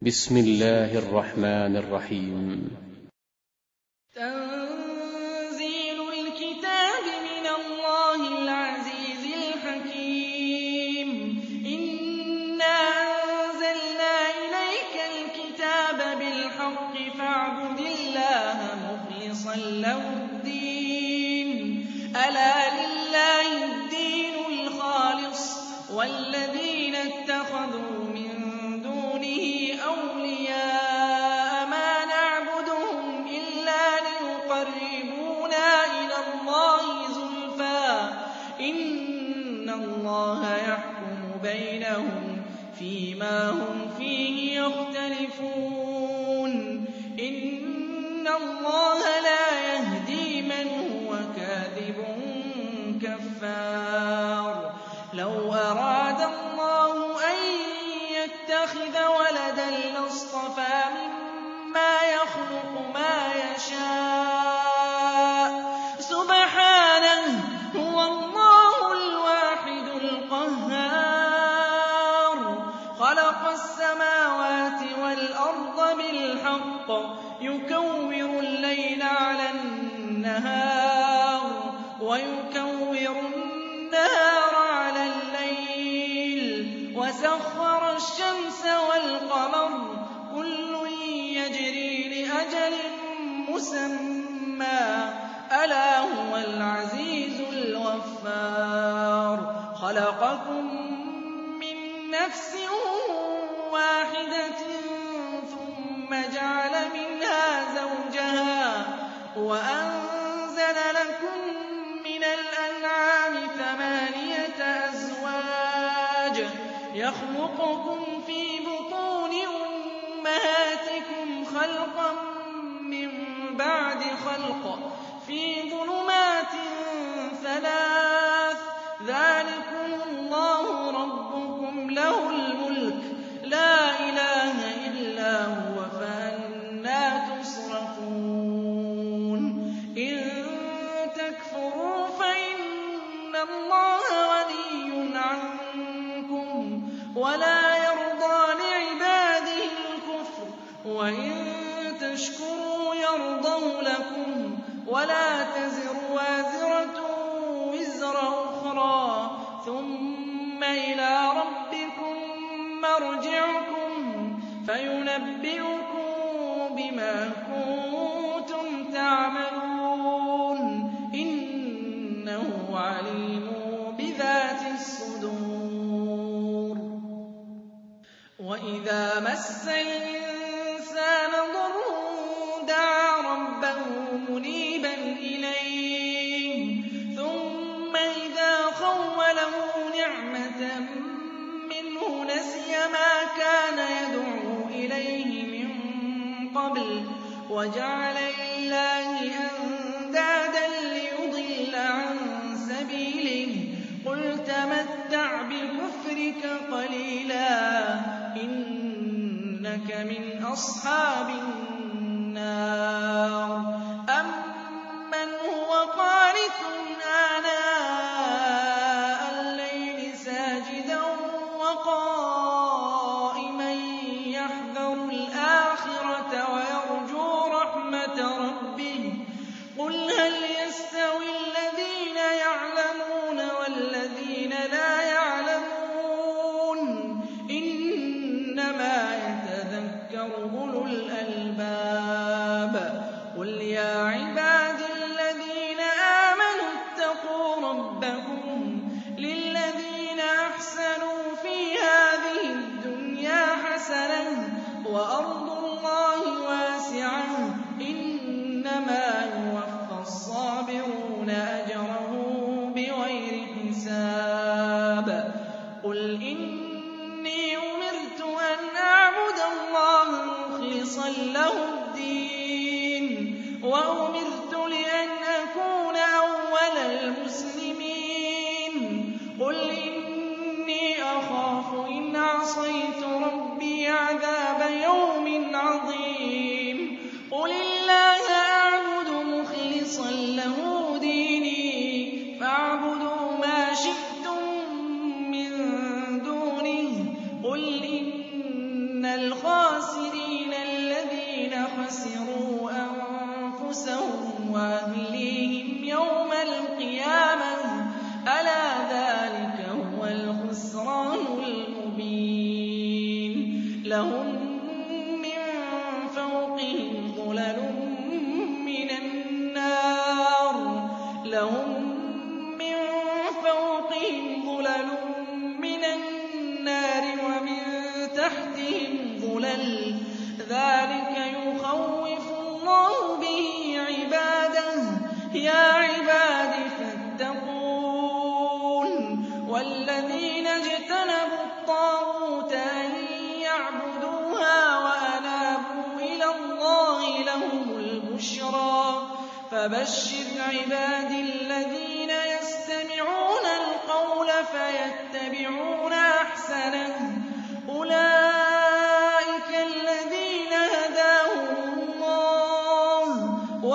بسم الله الرحمن الرحيم. تنزيل الكتاب من الله العزيز الحكيم. إنا أنزلنا إليك الكتاب بالحق فاعبد الله مخلصا له الدين. ألا لله الدين الخالص والذين اتخذوا من دونه أولياء ما نعبدهم إلا ليقربونا إلى الله زلفى إن الله يحكم بينهم فيما هم فيه يختلفون. إن الله لا يهدي من هو كاذب كفار. لو أراد الله أن يتخذ ولدا لاصطفى مما يخلق ما يشاء سبحانه هو الله الواحد القهار. خلق السماوات والأرض بالحق يكور الليل على النهار ويكور النهار على الليل وسخر الشمس والقمر كل يجري لأجل مسمى ألا هو العزيز الغفار. خلقكم من نفس واحدة ثم جعل منها زوجها وأنزل لكم من الأنعام 8 أزواج يخلقكم في بطون أمهاتكم خلقا من بعد خلق في ظلمات 3 ذلكم الله ربكم له الملك لا إله إلا هو فأنى تصرفون. إن تكفروا فإن الله غني عنكم ولا يرضى لعباده الكفر وإن تشكروا يرضه لكم ولا تزر وازرة وزر أخرى ثم إلى ربكم مرجعكم فينبئكم بما كنتم تعملون إنه عليم بذات الصدور. وإذا مس الإنسان ضر دعا ربه منيبا إليه ثم إذا خوله نعمة منه نسي ما كان يدعو إليه من قبل وجعل لله أندادا ليضل عن سبيله قل تمتع بكفرك قليلا إنك من أصحاب النار. أمن هو قانت آناء الليل ساجدا وقائما يحذر الآخرة ويرجو رحمة ربه قل هل يستوي الذين يعلمون والذين لا يعلمون إنما يتذكر أولو الألباب. قل يا عبادي الذين آمنوا اتقوا ربكم للذين أحسنوا في هذه الدنيا حسنة وأرض الله واسعة إنما يوفى الصابرون أجرهم بغير حساب. قل إني أمرت أن أعبد الله مخلصا له الدين وأمرت لأن أكون أول المسلمين. قل إني أخاف إن عصيت ربي عذاب يوم عظيم. قل الله أعبد مخلصا له ديني فاعبدوا ما شئتم من دونه قل إن الْخَاسِرِينَ الَّذِينَ خَسِرُوا أَنفُسَهُمْ وَأَهْلِيهِمْ يَوْمَ الْقِيَامَةِ ۗ أَلَا ذَٰلِكَ هُوَ الْخُسْرَانُ الْمُبِينُ لَهُم مِّن فَوْقِهِمْ ظُلَلٌ مِّنَ النَّارِ وَمِن تَحْتِهِمْ ظُلَلٌ ۚ ذَٰلِكَ يُخَوِّفُ اللَّهُ بِهِ عِبَادَهُ ۚ يَا عِبَادِ فَاتَّقُونِ وَالَّذِينَ اجْتَنَبُوا الطَّاغُوتَ أَن يَعْبُدُوهَا وَأَنَابُوا إِلَى اللَّهِ لَهُمُ الْبُشْرَىٰ ۚ فَبَشِّرْ عِبَادِي الَّذِينَ يَسْتَمِعُونَ الْقَوْلَ فَيَتَّبِعُونَ أَحْسَنَهُ ۚ أُولَٰئِكَ الَّذِينَ هَدَاهُمُ اللَّهُ ۖ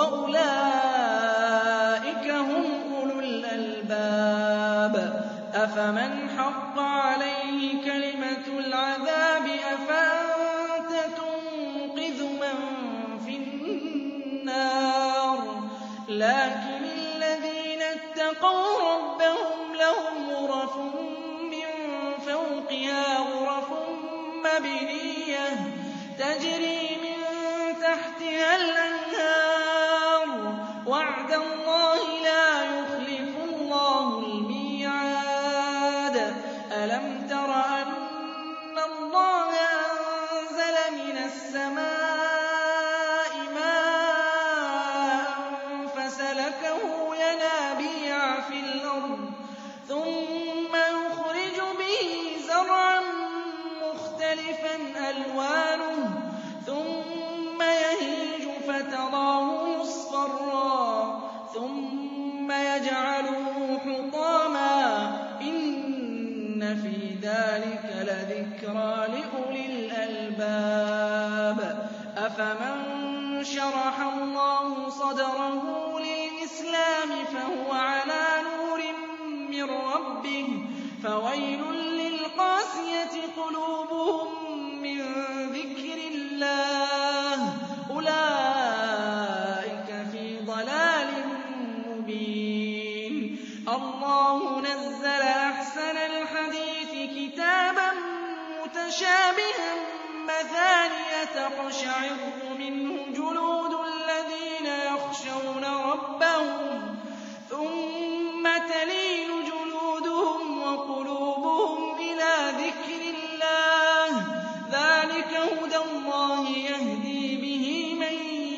وَأُولَٰئِكَ هُمْ أُولُو الْأَلْبَابِ أَفَمَنْ حَقَّ عَلَيْهِ كَلِمَةُ الْعَذَابِ أَفَأَنتَ تُنقِذُ مَن فِي النَّارِ لَٰكِنِ الَّذِينَ اتَّقَوْا رَبَّهُمْ لَهُمْ غُرَفٌ مِّن فَوْقِهَا غُرَفٌ مَّبْنِيَّةٌ تَجْرِي مِن تَحْتِهَا الْأَنْهَارُ ۖ وَعْدَ اللَّهِ ۖ لَا يُخْلِفُ اللَّهُ الْمِيعَادَ أَلَمْ تَرَ أَنَّ اللَّهَ أَنزَلَ مِنَ السَّمَاءِ مَاءً فَسَلَكَهُ يَنَابِيعَ فِي الْأَرْضِ ثُمَّ يُخْرِجُ بِهِ زَرْعًا مُّخْتَلِفًا أَلْوَانُهُ ثُمَّ يَهِيجُ فَتَرَاهُ مُصْفَرًّا ثُمَّ يَجْعَلُهُ حُطَامًا ۚ إِنَّ فِي ذَٰلِكَ لَذِكْرَىٰ لِأُولِي الْأَلْبَابِ أَفَمَن شَرَحَ اللَّهُ صَدْرَهُ لِلْإِسْلَامِ فَهُوَ عَلَىٰ نُورٍ مِّن رَّبِّهِ فَوَيْلٌ لِّلْقَاسِيَةِ قُلُوبُهُم مِّن ذِكْرِ اللَّهِ ۚ أُولَٰئِكَ فِي ضَلَالٍ مُّبِينٍ اللَّهُ نَزَّلَ أَحْسَنَ الْحَدِيثِ كِتَابًا مُّتَشَابِهًا مَّثَانِيَ تَقْشَعِرُّ مِنْهُ جُلُودُ الَّذِينَ يَخْشَوْنَ رَبَّهُمْ ثُمَّ تَلِينُ جُلُودُهُمْ وَقُلُوبُهُمْ إِلَىٰ ذِكْرِ اللَّهِ ۚ ذَٰلِكَ هُدَى اللَّهِ يَهْدِي بِهِ مَن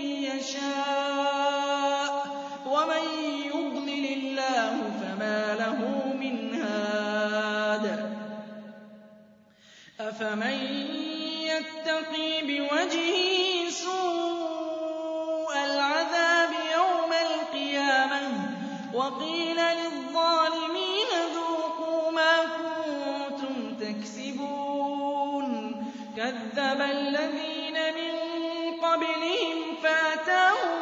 يَشَاءُ ۚ وَمَن يُضْلِلِ اللَّهُ فَمَا لَهُ مِنْ هَادٍ أَفَمَن يَتَّقِي بِوَجْهِهِ سُوءَ الْعَذَابِ يَوْمَ الْقِيَامَةِ وَقِيلَ لِلظَّالِمِينَ ذُوقُوا مَا كُنتُمْ تَكْسِبُونَ كَذَّبَ الَّذِينَ مِن قَبْلِهِمْ فَأَتَاهُمُ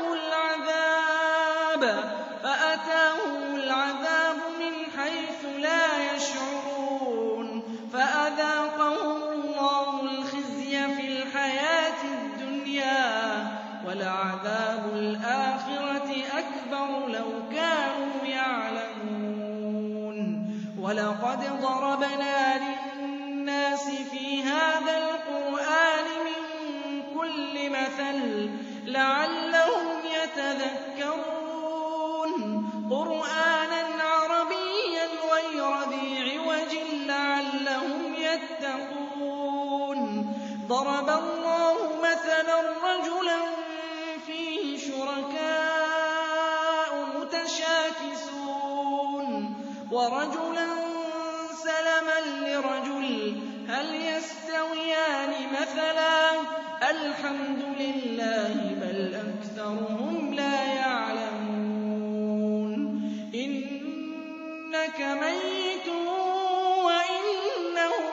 الْعَذَابُ مِنْ حَيْثُ لَا يَشْعُرُونَ فَأَذَاقَهُمُ اللَّهُ الْخِزْيَ فِي الْحَيَاةِ الدُّنْيَا ۖ وَلَعَذَابُ الْآخِرَةِ أَكْبَرُ لَوْ كَانُوا يَعْلَمُونَ وَلَقَدْ ضَرَبْنَا لِلنَّاسِ فِي هَٰذَا الْقُرْآنِ مِن كُلِّ مَثَلٍ لَّعَلَّهُمْ يَتَذَكَّرُونَ قُرْآنًا عَرَبِيًّا غَيْرَ ذِي عِوَجٍ لَّعَلَّهُمْ يَتَّقُونَ ضَرَبَ اللَّهُ مَثَلًا رَّجُلًا فِيهِ شُرَكَاءُ مُتَشَاكِسُونَ وَرَجُلًا سَلَمًا لِّرَجُلٍ هَلْ يَسْتَوِيَانِ مَثَلًا ۚ الْحَمْدُ لِلَّهِ ۚ بَلْ أَكْثَرُهُمْ لَا يَعْلَمُونَ إِنَّكَ مَيِّتٌ وَإِنَّهُم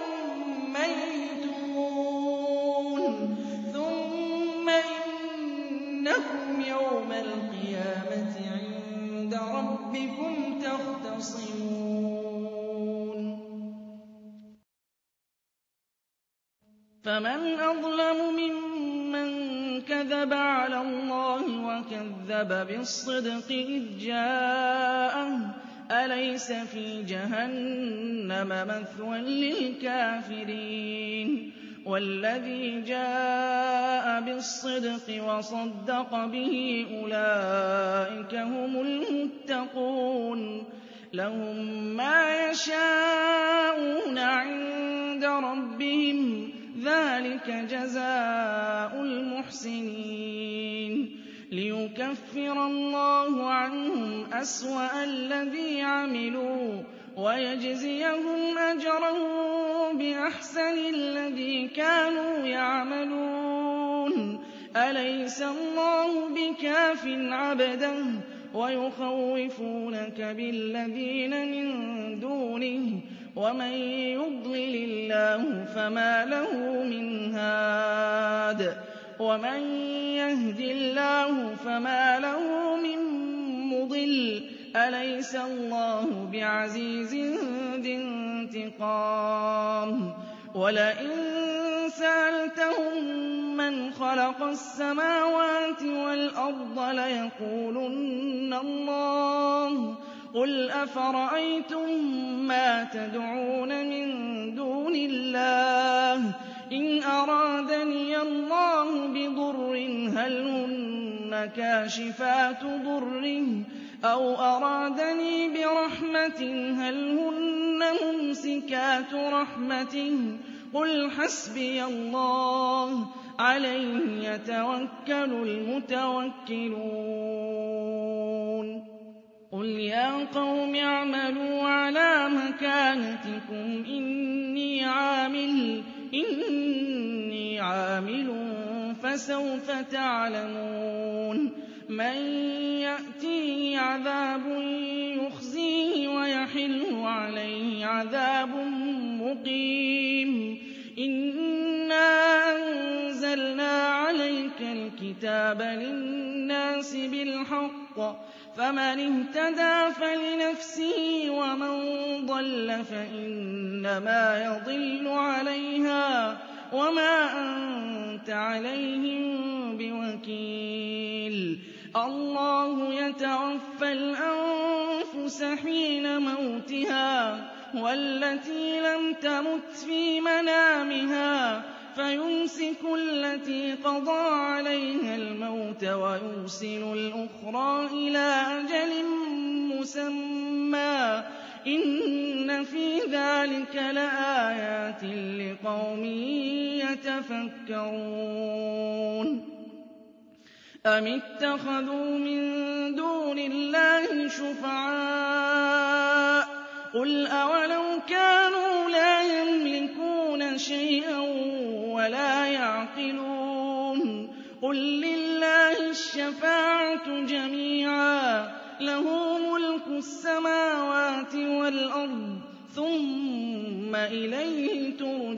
مَّيِّتُونَ ثُمَّ إِنَّكُمْ يَوْمَ الْقِيَامَةِ عِندَ رَبِّكُمْ تَخْتَصِمُونَ فمن أظلم ممن كذب على الله وكذب بالصدق إذ جاءه أليس في جهنم مثوى للكافرين والذي جاء بالصدق وصدق به أولئك هم المتقون لهم ما يشاءون عند ربهم ذلك جزاء المحسنين ليكفر الله عنهم أسوأ الذي عملوا ويجزيهم أجرهم بأحسن الذي كانوا يعملون أليس الله بكاف عبده ويخوفونك بالذين من دونه ومن يضلل الله فما له من هاد ومن يهد الله فما له من مضل أليس الله بعزيز ذي انتقام ولئن سألتهم من خلق السماوات والأرض ليقولن الله قل أفرأيتم ما تدعون من دون الله إن أرادني الله بضر هل هن كاشفات ضره أو أرادني برحمة هل هن ممسكات رحمته قل حسبي الله عليه يتوكل المتوكلون قل يا قوم اعملوا على مكانتكم إني عامل فسوف تعلمون من يأتيه عذاب يخزيه ويحل عليه عذاب مقيم إنا أنزلنا عليك الكتاب للناس بالحق فمن اهتدى فلنفسه ومن ضل فإنما يضل عليها وما أنت عليهم بوكيل الله يتوفى الأنفس حين موتها والتي لم تمت في منامها فيمسك التي قضى عليها الموت ويرسل الأخرى إلى أجل مسمى إن في ذلك لآيات لقوم يتفكرون أم اتخذوا من دون الله شفعاء قل أولو كانوا لا يملكون شيئا ولا يعقلون قل لله الشفاعة جميعا له ملك السماوات والأرض ثم إليه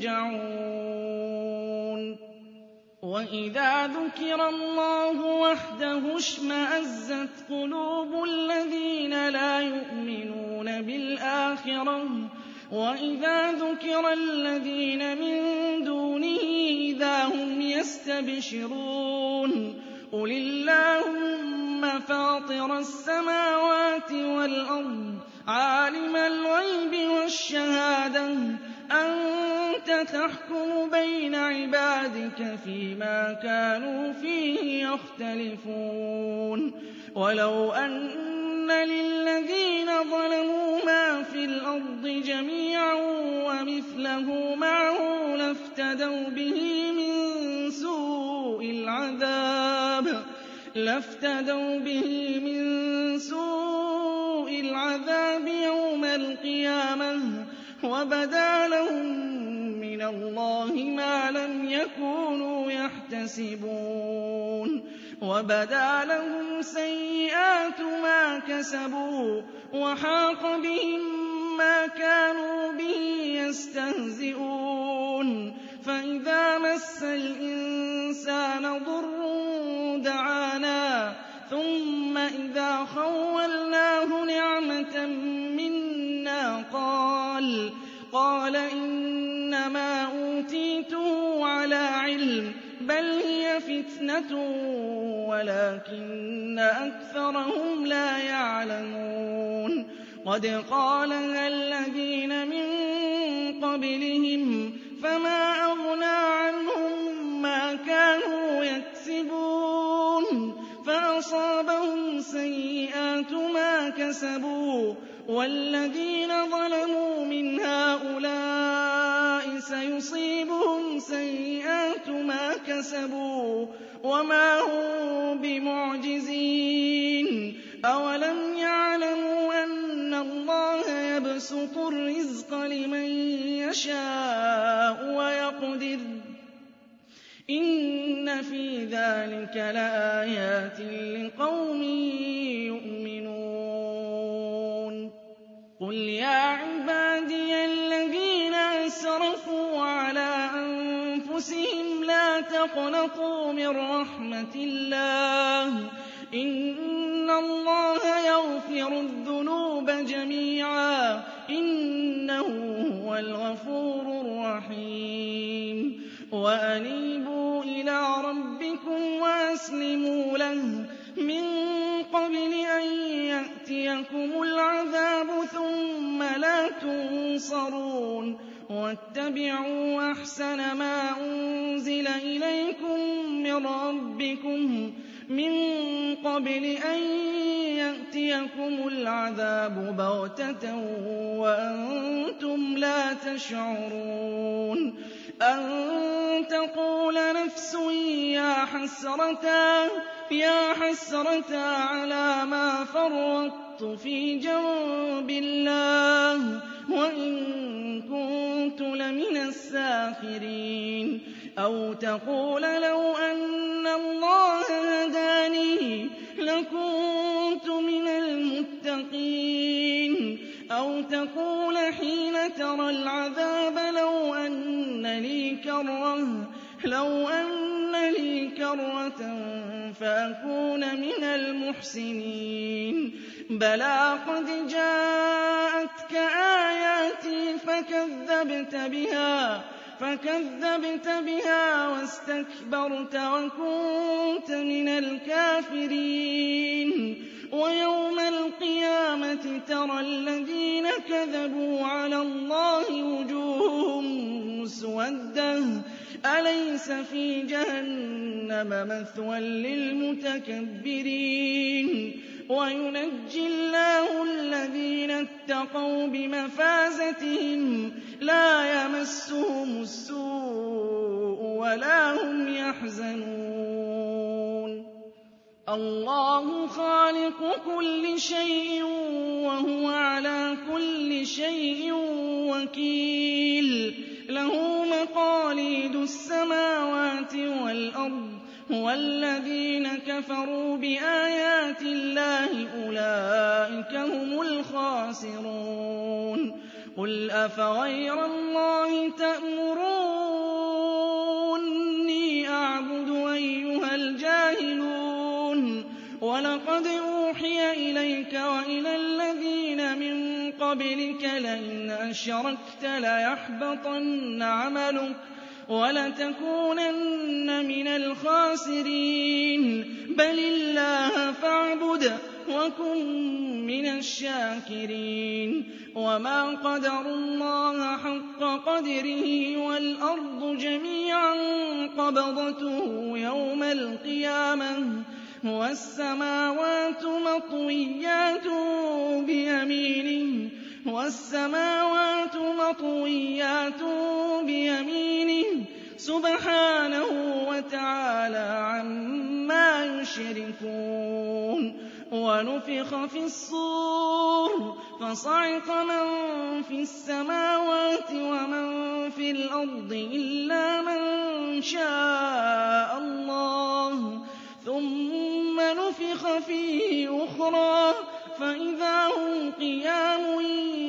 ترجعون وإذا ذكر الله وحده اشمأزت قلوب الذين لا يؤمنون بالآخرة وإذا ذكر الذين من دونه إذا هم يستبشرون قل اللهم فاطر السماوات والأرض عالم الغيب والشهادة أنت تحكم بين عبادك فيما كانوا فيه يختلفون ولو أن للذين ظلموا ما في الأرض جميعا ومثله معه لافتدوا به من سوء العذاب يوم القيامة وبدا لهم من الله ما لم يكونوا يحتسبون وبدا لهم سيئات ما كسبوا وحاق بهم ما كانوا به يستهزئون فإذا مس الإنسان ضر دعانا ثم إذا خولناه نعمة منا قال إنما أوتيته على بل هي فتنة ولكن أكثرهم لا يعلمون قد قالها الذين من قبلهم فما أغنى عنهم ما كانوا يكسبون فأصابهم سيئات ما كسبوا والذين ظلموا من هؤلاء سيصيبهم سيئات ما كسبوا وما هم بمعجزين أولم يعلموا أن الله يبسط الرزق لمن يشاء ويقدر إن في ذلك لآيات لقوم يؤمنون قل يا عبادي الذين أسرفوا على أنفسهم لا تقنطوا من رحمة الله إن الله يغفر الذنوب جميعا إنه هو الغفور الرحيم وأنيبوا إلى ربكم وأسلموا له من قبل أن يأتيكم العذاب ثم لا تنصرون واتبعوا أحسن ما أنزل إليكم من ربكم من قبل أن يأتيكم العذاب بغتة وأنتم لا تشعرون أن تقول نفس يا حسرة على ما فرطت في جنب الله وإن كنت لمن الساخرين أو تقول لو أن الله هداني لكنت من المتقين أو تقول حين ترى العذاب لو أن لي كرة فأكون من المحسنين بلى قد جاءتك آياتي فكذبت بها واستكبرت وكنت من الكافرين ويوم القيامة ترى الذين كذبوا على الله وجوههم مسودة أليس في جهنم مثوى للمتكبرين وينجي الله الذين اتقوا بمفازتهم لا يمسهم السوء ولا هم يحزنون الله خالق كل شيء وهو على كل شيء وكيل له مقاليد السماوات والأرض والذين كفروا بآيات الله أولئك هم الخاسرون قل أفغير الله تأمروني أعبد أيها الجاهلون ولقد أوحي إليك وإلى الذين من قبلك لئن أشركت ليحبطن عملك ولتكونن من الخاسرين بل الله فاعبد وكن من الشاكرين وما قدروا الله حق قدره والأرض جميعا قبضته يوم القيامة والسماوات مطويات بيمينه سبحانه وتعالى عما يشركون ونفخ في الصور فصعق من في السماوات ومن في الأرض إلا من شاء الله ثم نفخ فيه أخرى فإذا هم قيام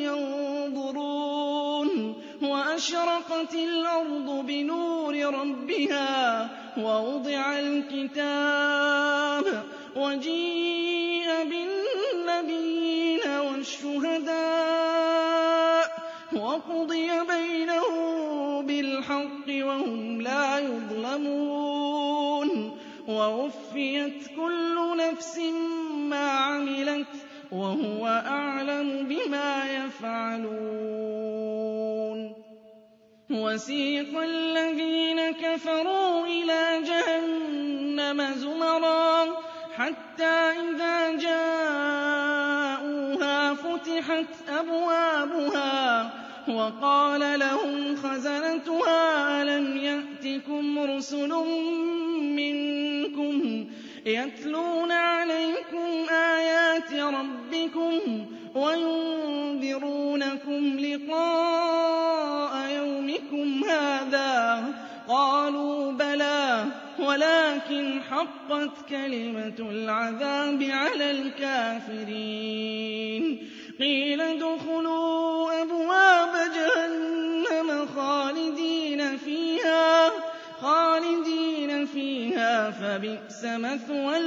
ينظرون وأشرقت الأرض بنور ربها ووضع الكتاب وجيء بالنبيين والشهداء وقضي بينهم بالحق وهم لا يظلمون ووفيت كل نفس ما عملت وهو أعلم بما يفعلون وسيق الذين كفروا إلى جهنم زمرا حتى إذا جاءوها فتحت أبوابها وقال لهم خزنتها ألم يأتكم رسل منكم يتلون عليكم آيات ربكم وينذرونكم لقاء يومكم هذا قالوا بلى ولكن حقت كلمة العذاب على الكافرين قيل ادخلوا أبواب جهنم خالدين فيها فبئس مثوى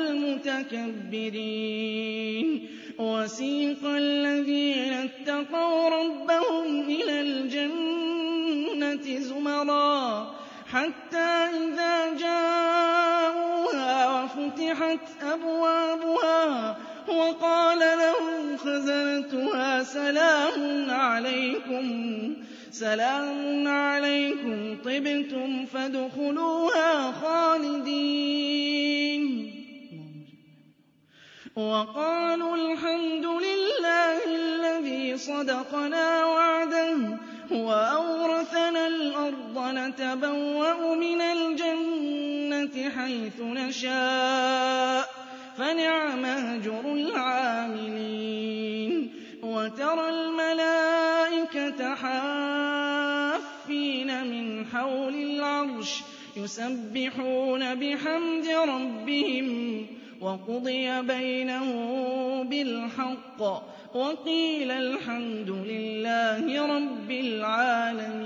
المتكبرين وسيق الذين اتقوا ربهم إلى الجنة زمرا حتى إذا جاءوها وفتحت أبوابها وقال لهم خزنتها سلام عليكم طبتم فادخلوها خالدين وقالوا الحمد لله الذي صدقنا وعده وأورثنا الأرض نتبوأ من الجنة حيث نشاء فنعم أجر العاملين وترى الملائكة حافين من حول العرش يسبحون بحمد ربهم وقضي بينهم بالحق وقيل الحمد لله رب العالمين